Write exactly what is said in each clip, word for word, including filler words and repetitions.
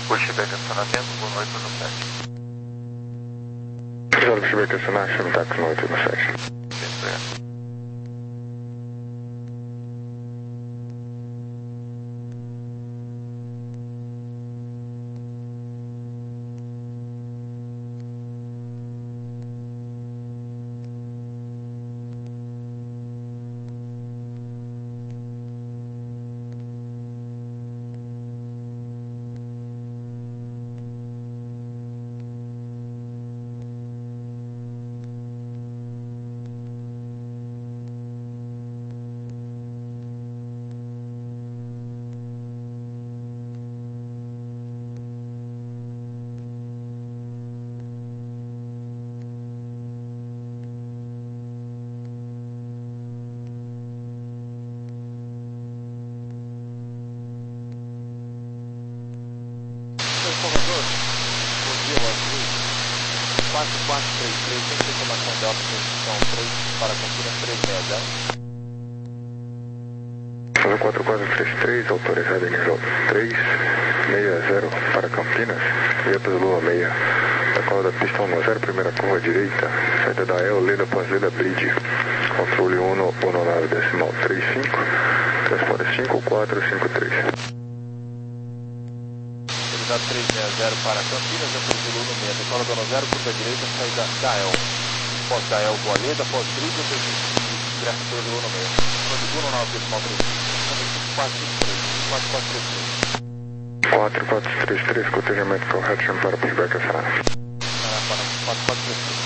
Pushback acionamento, boa noite no sete. Pushback acionamento, táxi no oito no sete. quatro quatro três três, tem informação de alta posição três para Campinas três seis zero. quatro quatro três três, autorizado em nível três seis zero para Campinas, via pelo Lua meia, da cola da pista um zero, primeira curva direita, saída da El, Leda após Leda Bridge, controle um, nave decimal trinta e cinco, transporte cinco quatro cinco três. três seis zero para Campinas, após no meio, decola dona zero, curva direita, saída da El. Pós da El, Boa Leda, pós Bridge, ingresso pelo no meio. Segundo nove decimal trinta e cinco, quatro cinco três, quatro quatro três três. quatro quatro três três, cotejamento correto, para pushback acionado. Para quatro quatro três três.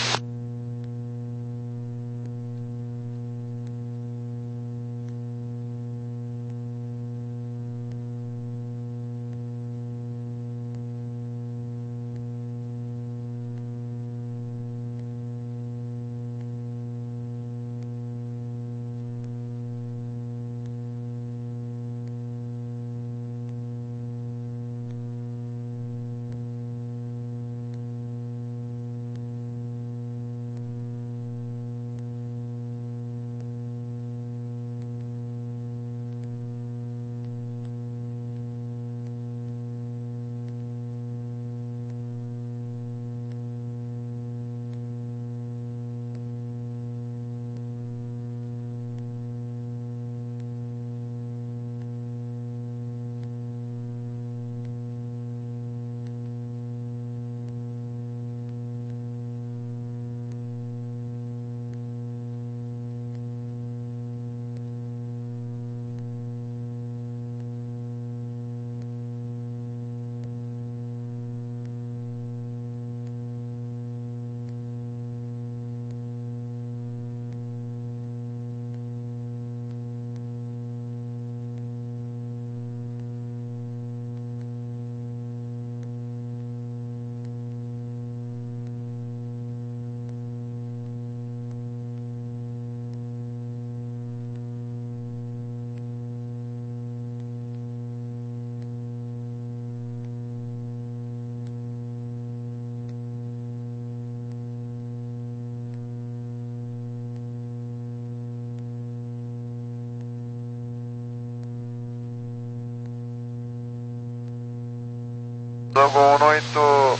Logo um oito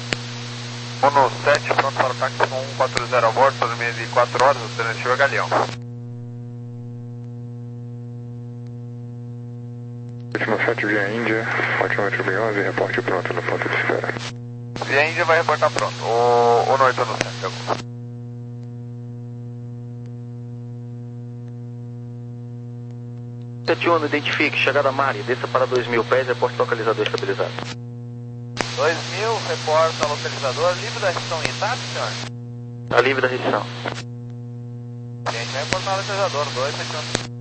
um sete, pronto para o táxi com um quatro zero a bordo, por meio de quatro horas, alternativa Galeão. Última sete, via Índia, ótima bem onze, reporte pronto no ponto de espera. Via Índia vai reportar pronto, o um oito um sete, agora. sete um, identifique, chegada a Mari, desça para dois mil pés, reporte localizador estabilizado. dois mil, reporta localizador, livre da restrição em etapa, senhor? A livre da restrição. A gente vai reportar o localizador, dois sete um.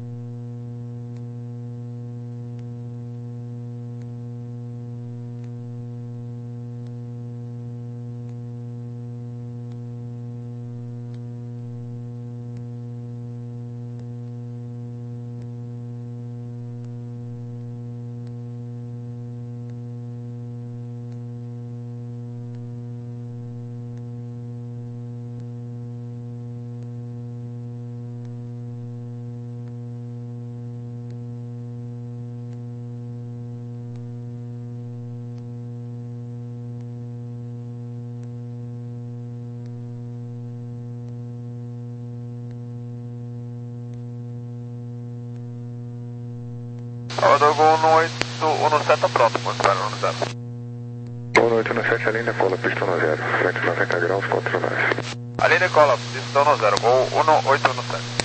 Salvador Gol um oito um sete, tá pronto, mostrar um zero. um oito um sete, além da cola, pistão no zero, frente noventa graus, contra nós. Além da cola, pistão no zero, Gol um oito um sete.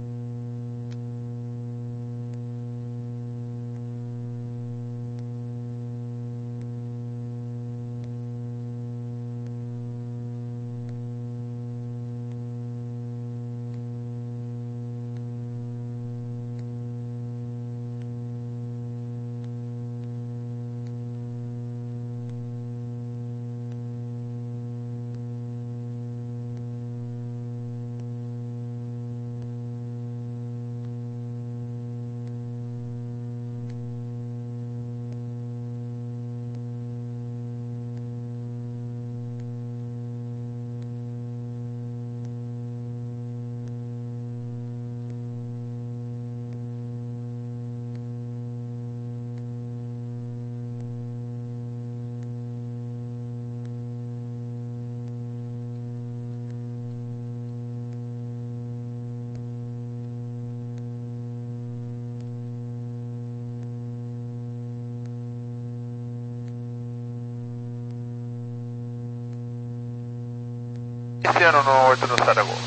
Iniciando no oito no sete, Gol.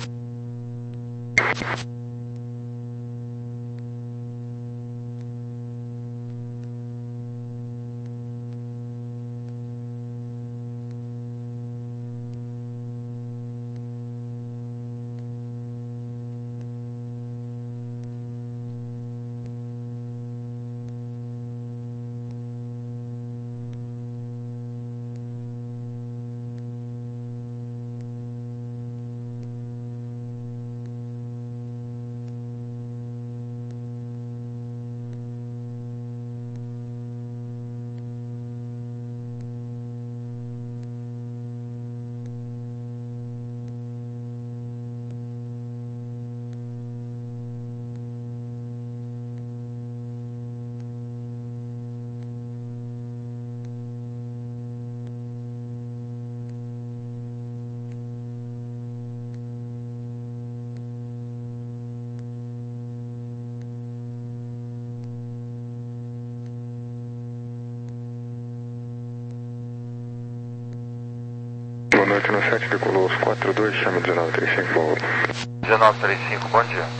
Boa noite, no sete, decolou os quatro dois, chama dezenove trinta e cinco, bom. dezenove trinta e cinco, bom dia.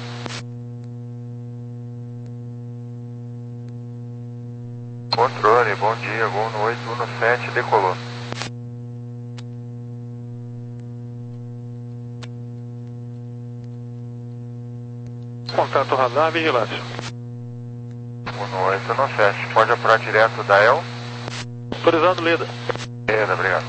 Controle, bom dia, Gol no oito um sete, decolou. Contato radar, vigilância. Gol no oito um sete, pode apurar direto da E L? Autorizado, Leda. Leda, obrigado.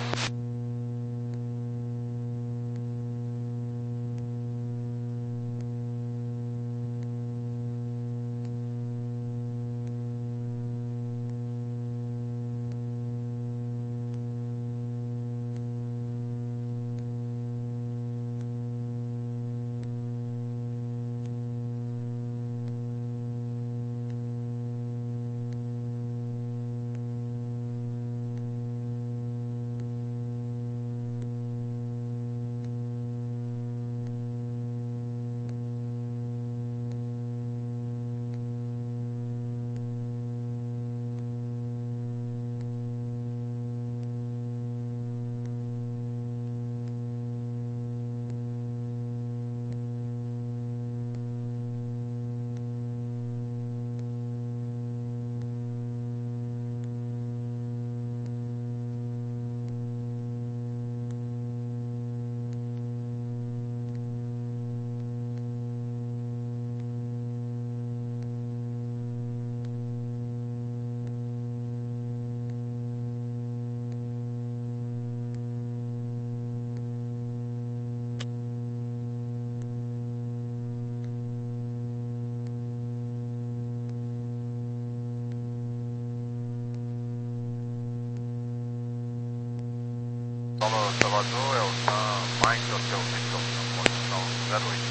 Salvador, é o Sam Mike, Hotel Victor, posição zero oito.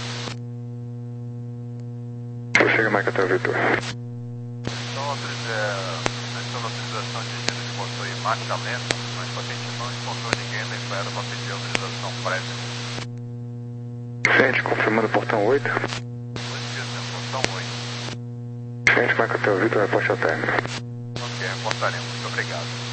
Prossiga, Mike, até o Victor. Então, a autorização de agenda de motor em marcha lenta, mas o patente não encontrou ninguém na espera para pedir autorização prévia. Ciente, confirmando o portão oito. Dois dias, né? Portão oito. Ciente, Mike, até o Victor. feito o reporte ao término. Ok, reportaremos. Muito obrigado.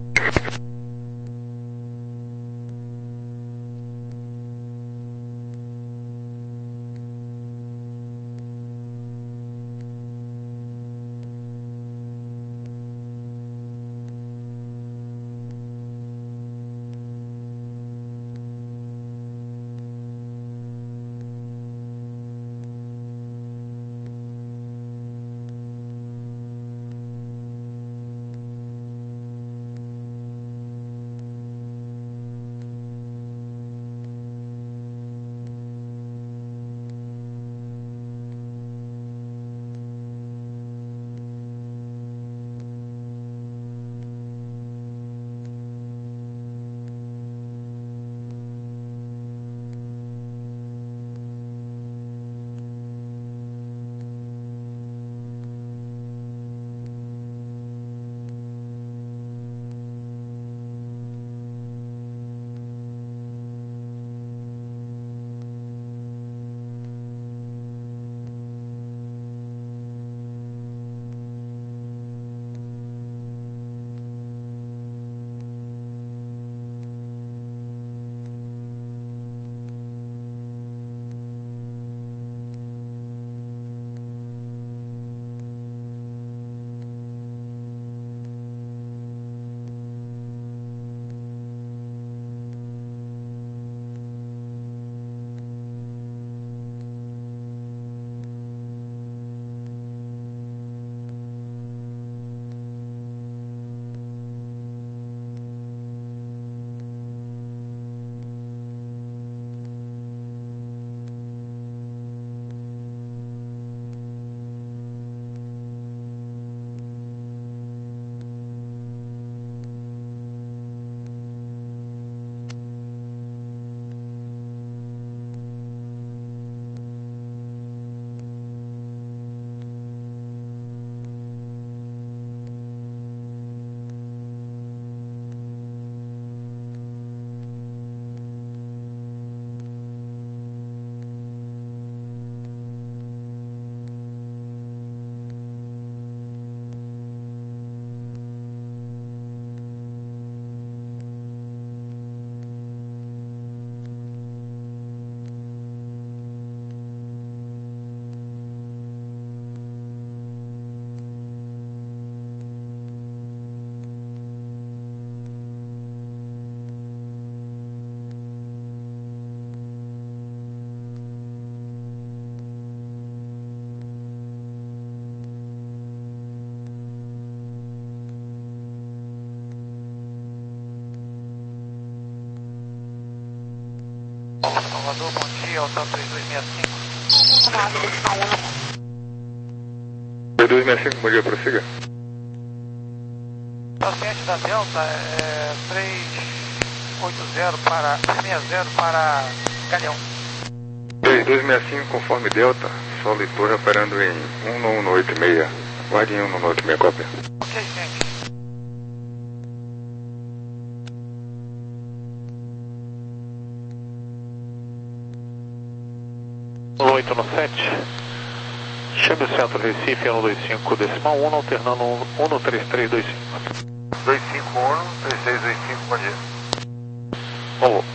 Salvador, bom dia, Alta três dois seis cinco. três dois seis cinco, bom dia, prossiga. Paciente da Delta é três oito zero para seis zero para Galeão. três dois seis cinco, conforme Delta, solo e torre operando em um um oito seis. Guarde em um um oito seis, cópia. Ok, gente. oito no sete. Chame o centro Recife, um dois cinco decimal um, alternando um no três três dois cinco. dois cinco um, três seis dois cinco, bom dia. Alô.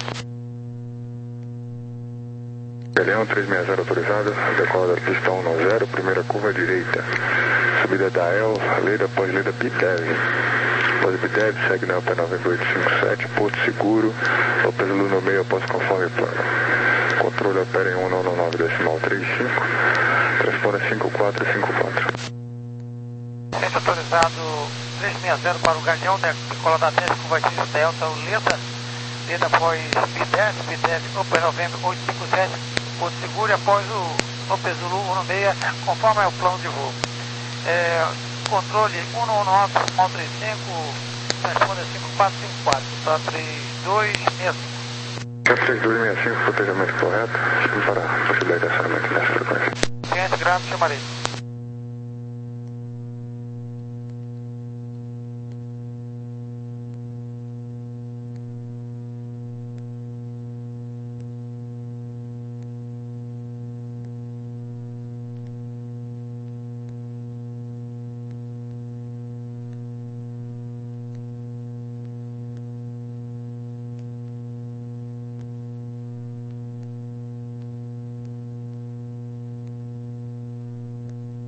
Galeão três seis zero autorizado, decola da pista um zero, primeira curva direita. Subida da E L, lei da pós-lei B T E V. Pós-B T E V, segue na L P nove oito cinco sete, Porto Seguro, Lopes Lu no meio, após conforme plano. Controle opera em um nove decimal trinta e cinco, responda cinco quatro cinco quatro. Centro autorizado três seis zero para o Galeão, decola da dez, curva de Delta, Leda, Leda após B T E V, B T E V, Open Novembro oito cinco sete, Porto Seguro, e após o Lopes Lu um seis, conforme é o plano de voo. É, controle um nove decimal trinta e cinco, responda cinco quatro cinco quatro, tá três dois seis cinco. três dois seis cinco, protejamento correto, desculpe para a possibilidade de acionamento nessa frequência. Ciência grave, chamarei.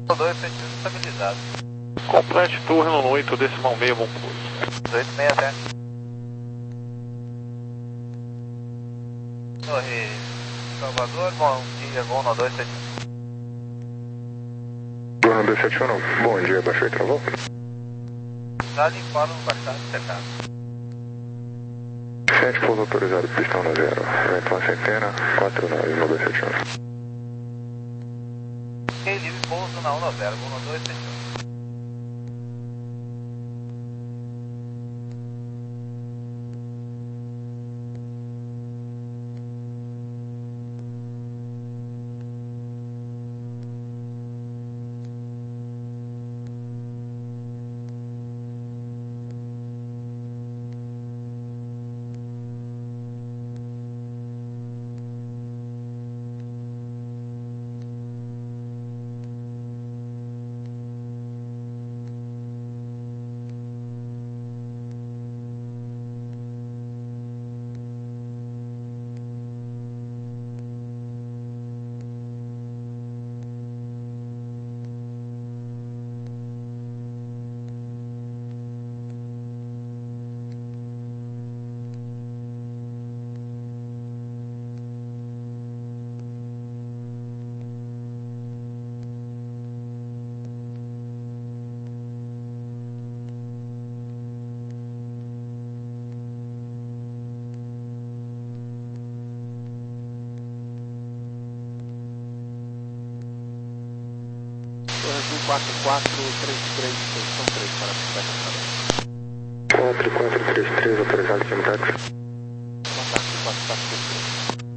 dois sentidos estabilizado. Complete turno no oito decimal meio, bom pouso. oito seis zero. Torre Salvador, bom dia, voo no dois sete um. Bruno dois sete um, bom dia, baixou e travou? Já limparam bastante secado. sete pouso autorizado, pistão no zero. Vento uma centena, quatro nove no dois sete um. Ok, livre pouso na um no zero, voo no dois sete um. quatro quatro três três, posição três para a quatro quatro três três, autorizado de táxi. Contato quatro quatro três três.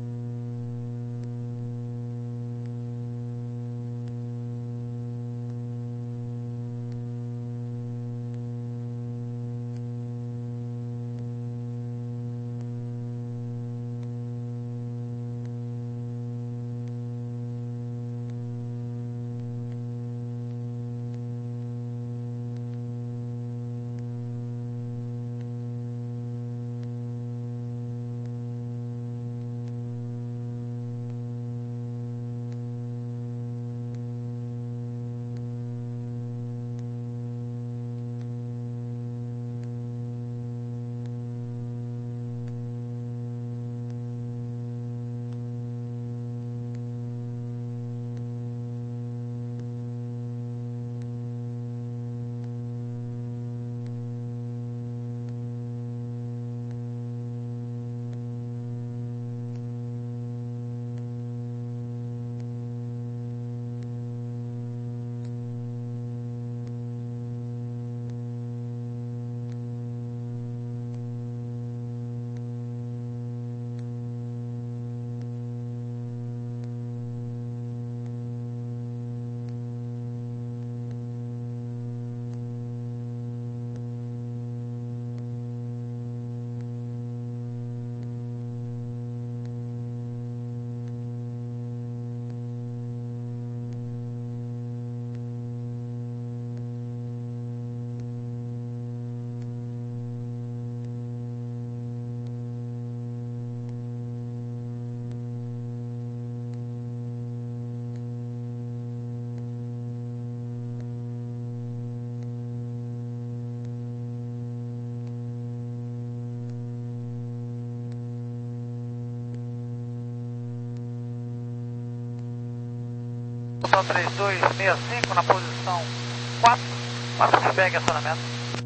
Posição três dois seis cinco na posição quatro, para feedback e acionamento.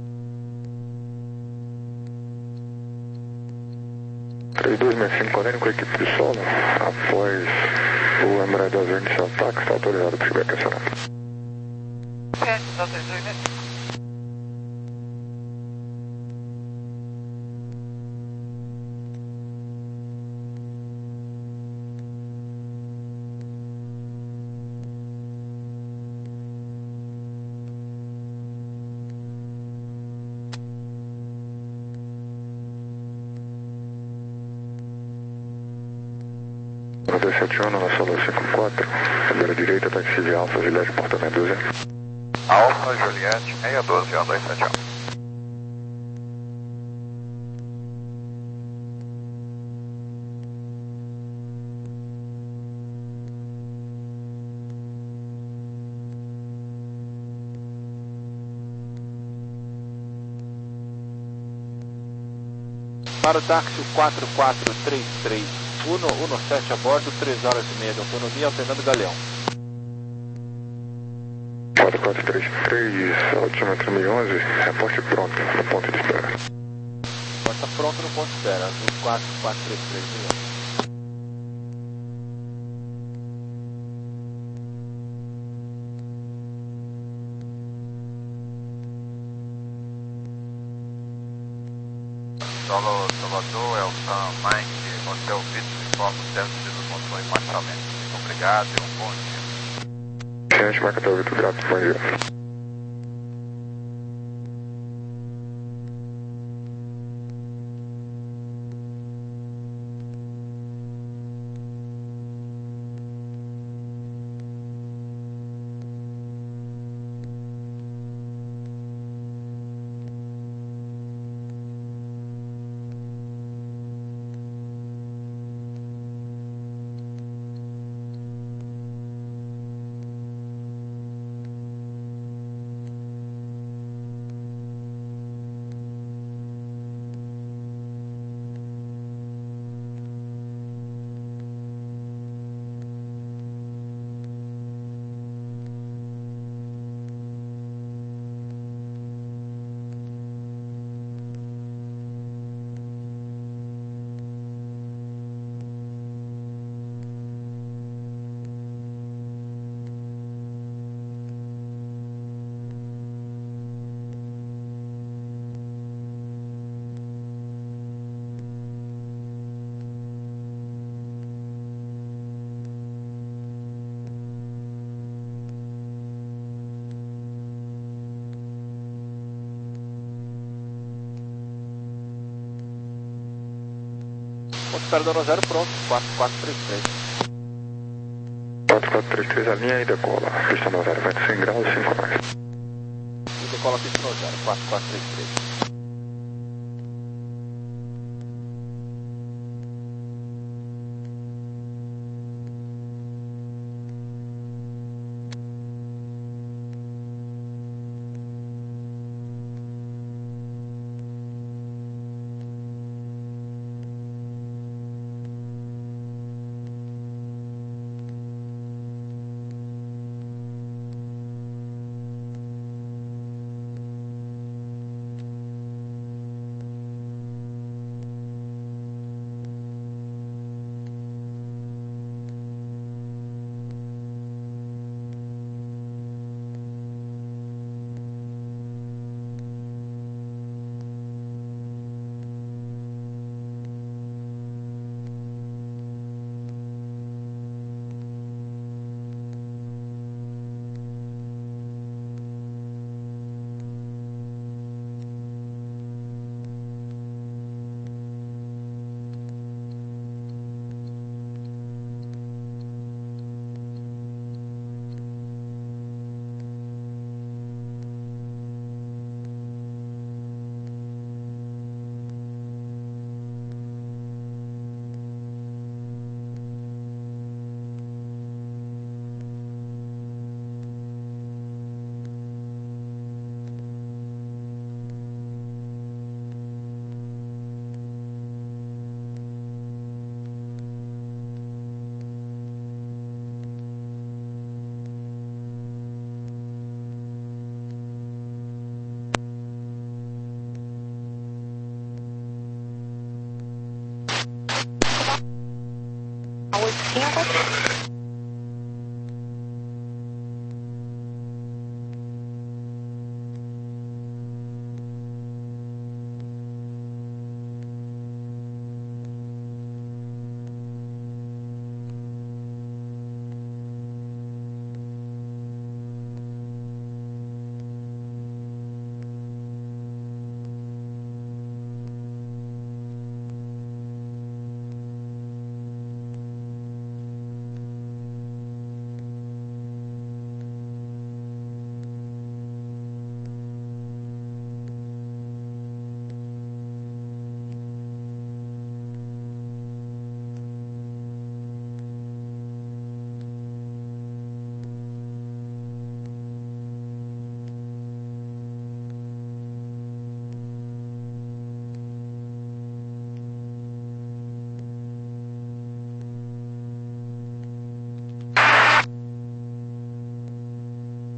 três dois seis cinco, conectando com a equipe de solo, após o embreador inicial táxi, está autorizado para feedback e acionamento. sete, três dois seis cinco. No dois sete um, na solo cinco quatro, bandeira direita, táxi civil Alfa, Juliette, porta meia dúzia. Alfa, Juliette, meia dúzia, dois sete um. Para o táxi quatro quatro três três, Uno, Uno sete a bordo, três horas e meia de autonomia, alternando Galeão. quatro quatro três três, altímetro mil e onze, reporte pronto no ponto de espera. Está pronto no ponto de espera, azul quatro quatro três três milhões. Solo Salvador, Elsan, Mike, Hotel Vitor, informa o teste do motor em marchamento. Muito obrigado e um bom dia. Ciente, Mike Hotel Vitor, grato, bom dia. Ponto de espera do zero pronto, quatro quatro três três. quatro quatro três três, a linha e decola. Pista no zero, vento cem graus, cinco mais. E decola pista no zero, quatro quatro três três. oitocentos.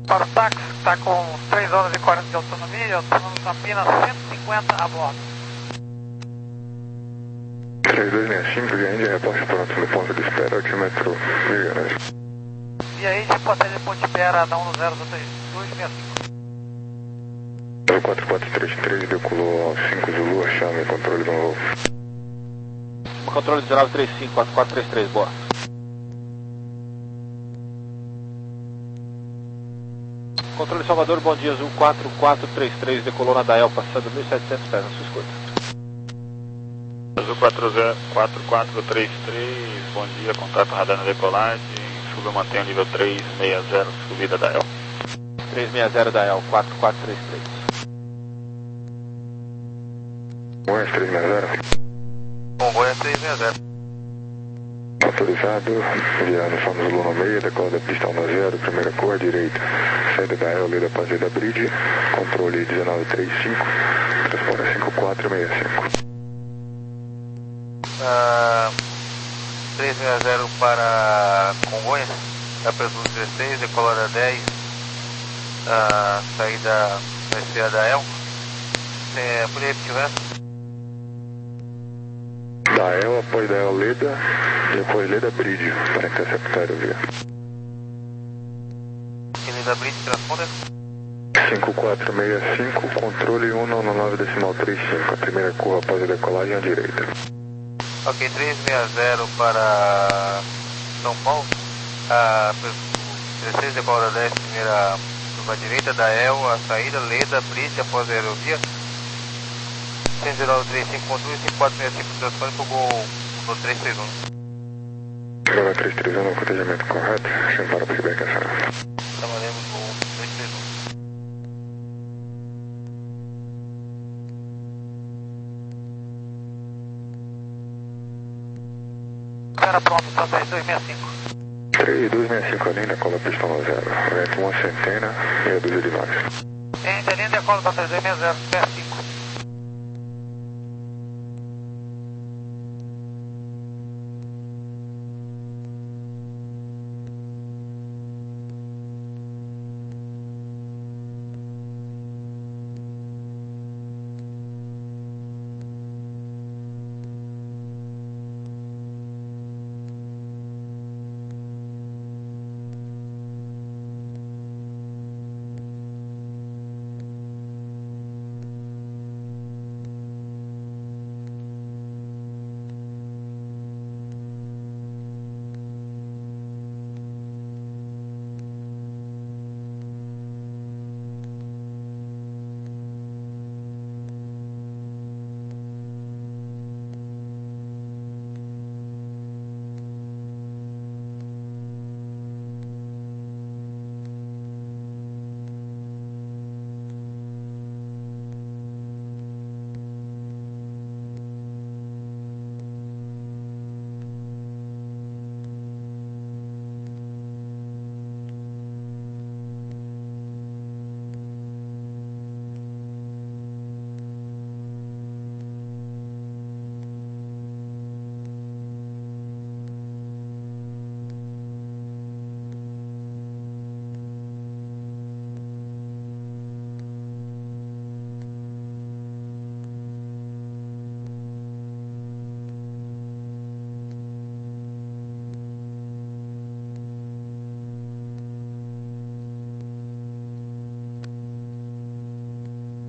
Para o táxi, está com três horas e quarenta de autonomia, autonomia Campinas, cento e cinquenta a bordo. três dois seis cinco, via Índia, reposta pronto no ponto de espera, altímetro mil graus. Via Índia, portaria de ponte espera, dá um no zero dois seis cinco. zero quatro quatro três três, decolou ao cinco Zulu, chame controle do novo. Controle dezenove trinta e cinco, quatro quatro três três, boa. Controle Salvador, bom dia, Azul quatro quatro três três, decolou na Dael, passando mil e setecentos pés na sua escuta. Azul quatro quatro três três, bom dia, contato radar na decolagem, chuva mantém o nível três seis zero, subida Dael. três seis zero Dael, quatro quatro três três. Congonhas três seis zero. Congonhas três seis zero. Autorizado, enviando São Zulu no meio, decola da pista um zero, primeira curva direita, saída da El, lida para da Bridge, controle dezenove trinta e cinco, transpora cinco quatro seis cinco. Uh, três seis zero para Congonhas, apertura dezesseis, decola da dez, uh, saída vai ser a da El. É, por aí, se tiver. Da El, após da El, lida, depois lida Bridge, para interceptar o via. Lida Bridge, transponder. cinco quatro seis cinco, controle um nove nove decimal trinta e cinco, a primeira curva após a decolagem à direita. Ok, três seis zero para São Paulo, a dezesseis decola da dez, primeira curva à direita, da El, a saída, Leda, Bridge, após a aerovia. seis zero três cinco, controle cinco quatro seis cinco, transpone para o gol três três um. Gol três três um, no cotejamento correto, sem para o feedback ação. Trabalhamos com três três um. Espera pronto, então três dois seis cinco. três dois seis cinco, linha, cola pista um zero, vento uma centena, meia dúzia de nós. Índia, linha, decola para três dois seis zero, pé cinco.